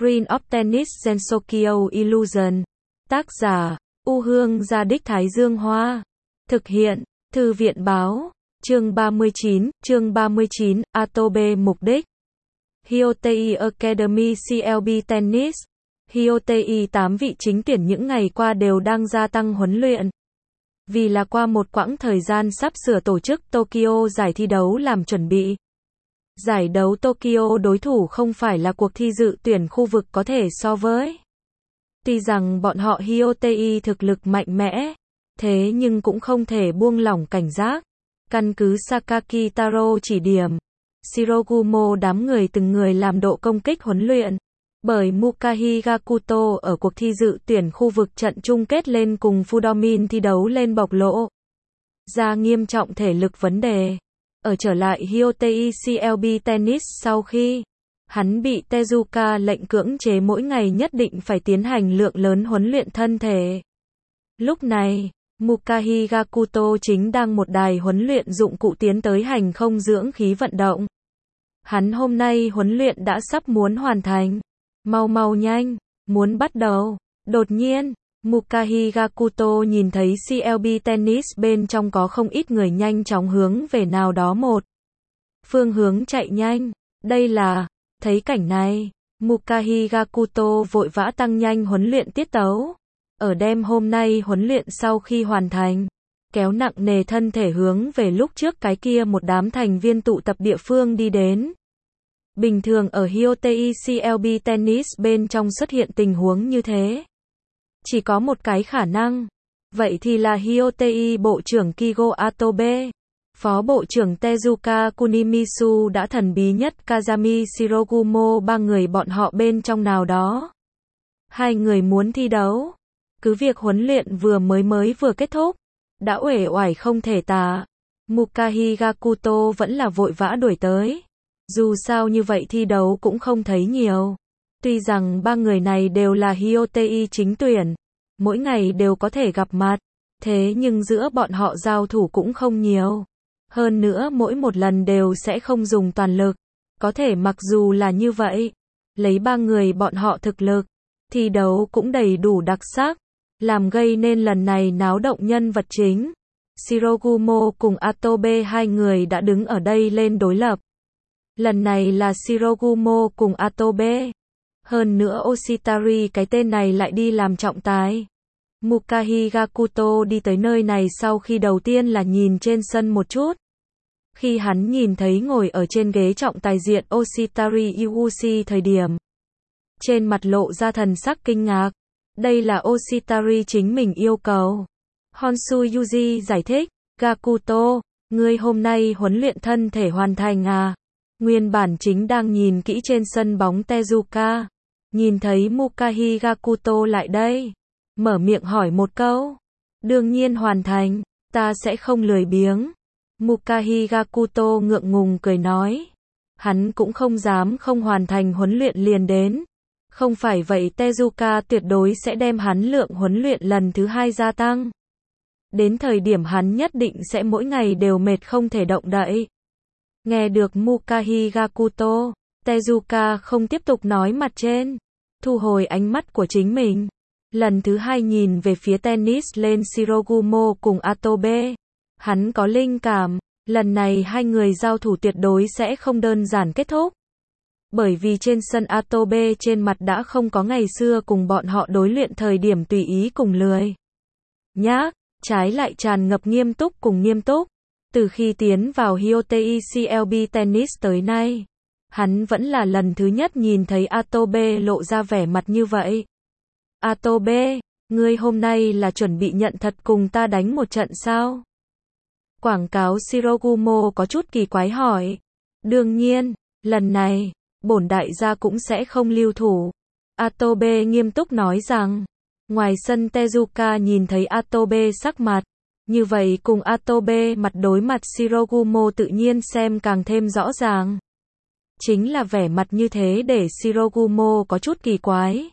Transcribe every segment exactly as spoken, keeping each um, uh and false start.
Screen of Tennis Gensokyo Illusion. Tác giả, U Hương Gia Đích Thái Dương Hoa. Thực hiện, Thư viện Báo. Chương ba mươi chín, chương ba mươi chín, Atobe mục đích. Hyotei Academy xê lờ bê Tennis. Hyotei tám vị chính tuyển những ngày qua đều đang gia tăng huấn luyện. Vì là qua một quãng thời gian sắp sửa tổ chức Tokyo giải thi đấu làm chuẩn bị. Giải đấu Tokyo đối thủ không phải là cuộc thi dự tuyển khu vực có thể so với. Tuy rằng bọn họ Hyotei thực lực mạnh mẽ, thế nhưng cũng không thể buông lỏng cảnh giác. Căn cứ Sakaki Taro chỉ điểm, Shirogumo đám người từng người làm độ công kích huấn luyện. Bởi Mukahi Gakuto ở cuộc thi dự tuyển khu vực trận chung kết lên cùng Fudomin thi đấu lên bộc lộ ra nghiêm trọng thể lực vấn đề. Ở trở lại Hyotei xê lờ bê Tennis sau khi hắn bị Tezuka lệnh cưỡng chế mỗi ngày nhất định phải tiến hành lượng lớn huấn luyện thân thể. Lúc này, Mukahi Gakuto chính đang một đài huấn luyện dụng cụ tiến tới hành không dưỡng khí vận động. Hắn hôm nay huấn luyện đã sắp muốn hoàn thành. Mau mau nhanh, muốn bắt đầu. Đột nhiên, Mukahi Gakuto nhìn thấy xê lờ bê Tennis bên trong có không ít người nhanh chóng hướng về nào đó một phương hướng chạy nhanh. Đây là, thấy cảnh này, Mukahi Gakuto vội vã tăng nhanh huấn luyện tiết tấu. Ở đêm hôm nay huấn luyện sau khi hoàn thành, kéo nặng nề thân thể hướng về lúc trước cái kia một đám thành viên tụ tập địa phương đi đến. Bình thường ở Hyotei xê lờ bê Tennis bên trong xuất hiện tình huống như thế. Chỉ có một cái khả năng. Vậy thì là Hyotei Bộ trưởng Kigo Atobe, Phó Bộ trưởng Tezuka Kunimisu đã thần bí nhất Kazami Shirogumo ba người bọn họ bên trong nào đó. Hai người muốn thi đấu. Cứ việc huấn luyện vừa mới mới vừa kết thúc, đã uể oải không thể tả. Mukahi Gakuto vẫn là vội vã đuổi tới. Dù sao như vậy thi đấu cũng không thấy nhiều. Tuy rằng ba người này đều là Hyotei chính tuyển, mỗi ngày đều có thể gặp mặt, thế nhưng giữa bọn họ giao thủ cũng không nhiều. Hơn nữa mỗi một lần đều sẽ không dùng toàn lực. Có thể mặc dù là như vậy, lấy ba người bọn họ thực lực, thi đấu cũng đầy đủ đặc sắc, làm gây nên lần này náo động nhân vật chính. Shirogumo cùng Atobe hai người đã đứng ở đây lên đối lập. Lần này là Shirogumo cùng Atobe. Hơn nữa Oshitari cái tên này lại đi làm trọng tài. Mukahi Gakuto đi tới nơi này sau khi đầu tiên là nhìn trên sân một chút. Khi hắn nhìn thấy ngồi ở trên ghế trọng tài diện Oshitari Yuushi thời điểm, trên mặt lộ ra thần sắc kinh ngạc. Đây là Oshitari chính mình yêu cầu. Honshu Yuji giải thích, Gakuto, ngươi hôm nay huấn luyện thân thể hoàn thành à? Nguyên bản chính đang nhìn kỹ trên sân bóng Tezuka, nhìn thấy Mukahi Gakuto lại đây, mở miệng hỏi một câu. Đương nhiên hoàn thành, ta sẽ không lười biếng. Mukahi Gakuto ngượng ngùng cười nói. Hắn cũng không dám không hoàn thành huấn luyện liền đến. Không phải vậy Tezuka tuyệt đối sẽ đem hắn lượng huấn luyện lần thứ hai gia tăng. Đến thời điểm hắn nhất định sẽ mỗi ngày đều mệt không thể động đậy. Nghe được Mukahi Gakuto, Tezuka không tiếp tục nói mặt trên, thu hồi ánh mắt của chính mình. Lần thứ hai nhìn về phía tennis lên Shirogumo cùng Atobe. Hắn có linh cảm, lần này hai người giao thủ tuyệt đối sẽ không đơn giản kết thúc. Bởi vì trên sân Atobe trên mặt đã không có ngày xưa cùng bọn họ đối luyện thời điểm tùy ý cùng lười nhác, trái lại tràn ngập nghiêm túc cùng nghiêm túc. Từ khi tiến vào Hyotei xê lờ bê Tennis tới nay, hắn vẫn là lần thứ nhất nhìn thấy Atobe lộ ra vẻ mặt như vậy. Atobe, ngươi hôm nay là chuẩn bị nhận thật cùng ta đánh một trận sao? Quảng cáo Shirogumo có chút kỳ quái hỏi. Đương nhiên, lần này, bổn đại gia cũng sẽ không lưu thủ. Atobe nghiêm túc nói rằng. Ngoài sân Tezuka nhìn thấy Atobe sắc mặt. Như vậy cùng Atobe mặt đối mặt Shirogumo tự nhiên xem càng thêm rõ ràng. Chính là vẻ mặt như thế để Shirogumo có chút kỳ quái.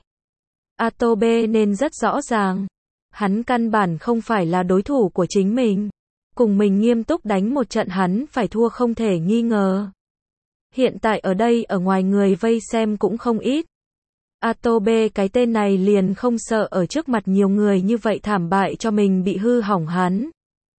Atobe nên rất rõ ràng. Hắn căn bản không phải là đối thủ của chính mình. Cùng mình nghiêm túc đánh một trận hắn phải thua không thể nghi ngờ. Hiện tại ở đây ở ngoài người vây xem cũng không ít. Atobe cái tên này liền không sợ ở trước mặt nhiều người như vậy thảm bại cho mình bị hư hỏng hắn.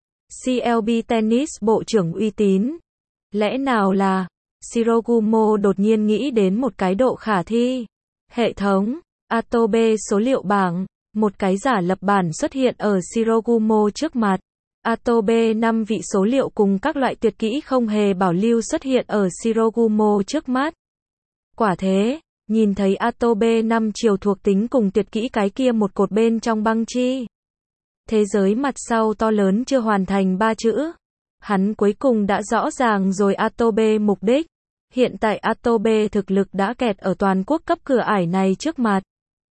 xê lờ bê Tennis bộ trưởng uy tín. Lẽ nào là, Shirogumo đột nhiên nghĩ đến một cái độ khả thi. Hệ thống, Atobe số liệu bảng, một cái giả lập bản xuất hiện ở Shirogumo trước mặt. Atobe năm vị số liệu cùng các loại tuyệt kỹ không hề bảo lưu xuất hiện ở Shirogumo trước mắt. Quả thế, nhìn thấy Atobe năm chiều thuộc tính cùng tuyệt kỹ cái kia một cột bên trong băng chi. Thế giới mặt sau to lớn chưa hoàn thành ba chữ. Hắn cuối cùng đã rõ ràng rồi Atobe mục đích. Hiện tại Atobe thực lực đã kẹt ở toàn quốc cấp cửa ải này trước mặt.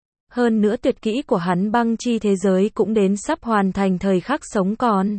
Hơn nữa tuyệt kỹ của hắn băng chi thế giới cũng đến sắp hoàn thành thời khắc sống còn.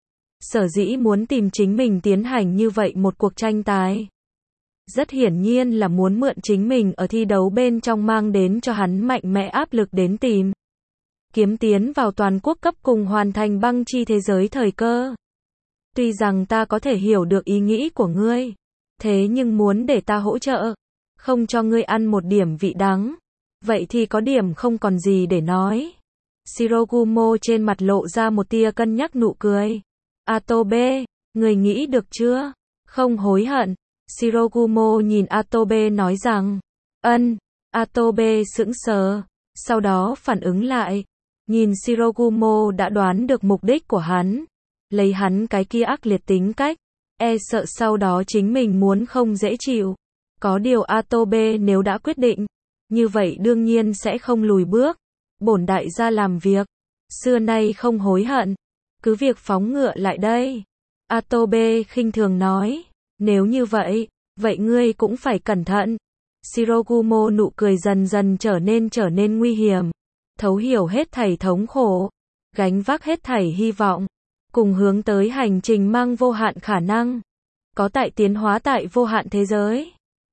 Sở dĩ muốn tìm chính mình tiến hành như vậy một cuộc tranh tài. Rất hiển nhiên là muốn mượn chính mình ở thi đấu bên trong mang đến cho hắn mạnh mẽ áp lực đến tìm. Kiếm tiến vào toàn quốc cấp cùng hoàn thành băng chi thế giới thời cơ. Tuy rằng ta có thể hiểu được ý nghĩ của ngươi. Thế nhưng muốn để ta hỗ trợ. Không cho ngươi ăn một điểm vị đắng. Vậy thì có điểm không còn gì để nói. Shirogumo trên mặt lộ ra một tia cân nhắc nụ cười. Atobe, người nghĩ được chưa? Không hối hận. Shirogumo nhìn Atobe nói rằng. Ân. Atobe sững sờ. Sau đó phản ứng lại. Nhìn Shirogumo đã đoán được mục đích của hắn. Lấy hắn cái kia ác liệt tính cách. E sợ sau đó chính mình muốn không dễ chịu. Có điều Atobe nếu đã quyết định. Như vậy đương nhiên sẽ không lùi bước. Bổn đại gia làm việc. Xưa nay không hối hận. Cứ việc phóng ngựa lại đây. Atobe khinh thường nói. Nếu như vậy, vậy ngươi cũng phải cẩn thận. Shirogumo nụ cười dần dần trở nên trở nên nguy hiểm. Thấu hiểu hết thảy thống khổ. Gánh vác hết thảy hy vọng. Cùng hướng tới hành trình mang vô hạn khả năng. Có tại tiến hóa tại vô hạn thế giới.